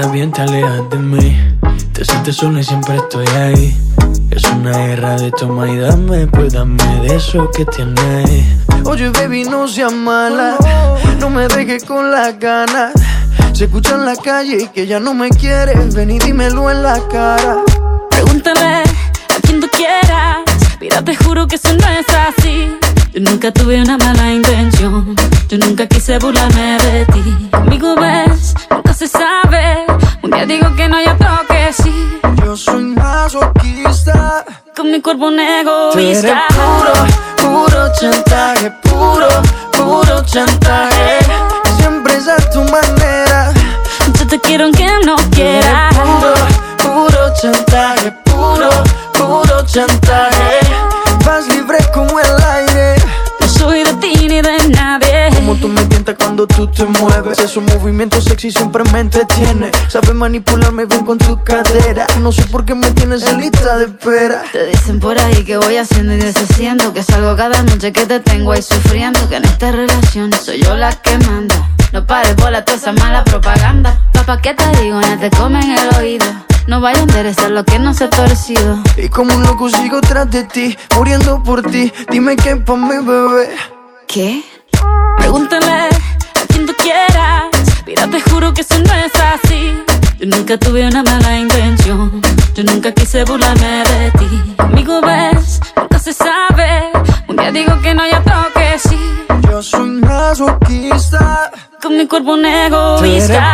bien te alejas de mí. Te sientes sola y siempre estoy ahí. Es una guerra de toma y dame, pues dame de eso que tienes. Oye, baby, no seas mala, no me dejes con las ganas. Se escucha en la calle y que ya no me quieres. Ven y dímelo en la cara. Pregúntale a quien tú quieras. Mira, te juro que eso no es así. Yo nunca tuve una mala intención. Yo nunca quise burlarme de ti. Conmigo ves, nunca se sabe. Un día digo que no, y otro que sí. Yo soy masoquista. Con mi cuerpo un egoísta. Tú eres puro chantaje. Puro chantaje. Siempre es a tu manera. Yo te quiero aunque no quieras. Puro chantaje. Puro chantaje. Vas libre como el aire. No soy de ti ni de nadie. Como tú me tientas cuando tú te mueves. Esos movimientos sexy siempre me entretiene. Sabes manipularme bien con tu cadera. No sé por qué me tienes en lista de espera. Te dicen por ahí que voy haciendo y deshaciendo, que salgo cada noche que te tengo ahí sufriendo, que en esta relación soy yo la que manda. No pares bola toda esa mala propaganda. Papá, ¿qué te digo? Ya te comen el oído. No vaya a enderezar lo que no se ha torcido. Y como un loco sigo tras de ti, muriendo por ti. Dime qué pa' mi bebé. ¿Qué? Pregúntale a quien tú quieras. Mira, te juro que eso no es así. Yo nunca tuve una mala intención. Yo nunca quise burlarme de ti. Conmigo ves, nunca se sabe. Un día digo que no, y otro que sí. Yo soy masoquista. Con mi cuerpo un egoísta.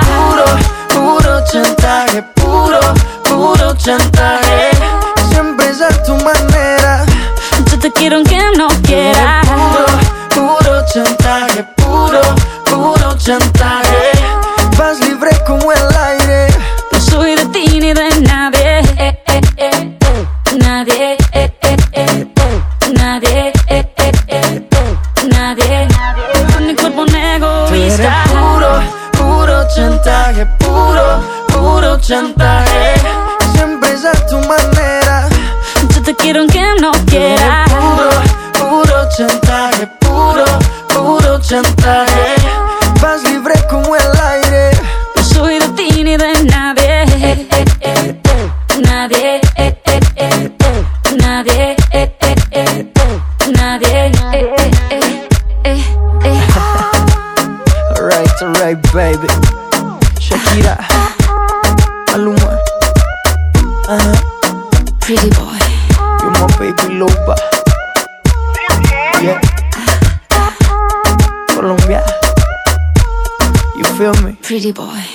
Puro chantaje. Puro chantaje. Siempre es a tu manera. Yo te quiero aunque no quieras. Puro chantaje. Puro chantaje. Vas libre como el aire. No soy de ti ni de nadie. Nadie. Nadie. Nadie. Con mi cuerpo un egoísta. Puro chantaje. Puro chantaje. Siempre es a tu manera. Yo te quiero aunque no quieras. Puro chantaje. Puro chantaje. Vas libre como el aire. No soy de ti ni de nadie. Nadie. Nadie. Nadie. Alright, baby. Shakira, Maluma, Pretty boy. you're my baby loba. Yeah. Colombia, you feel me? Pretty boy.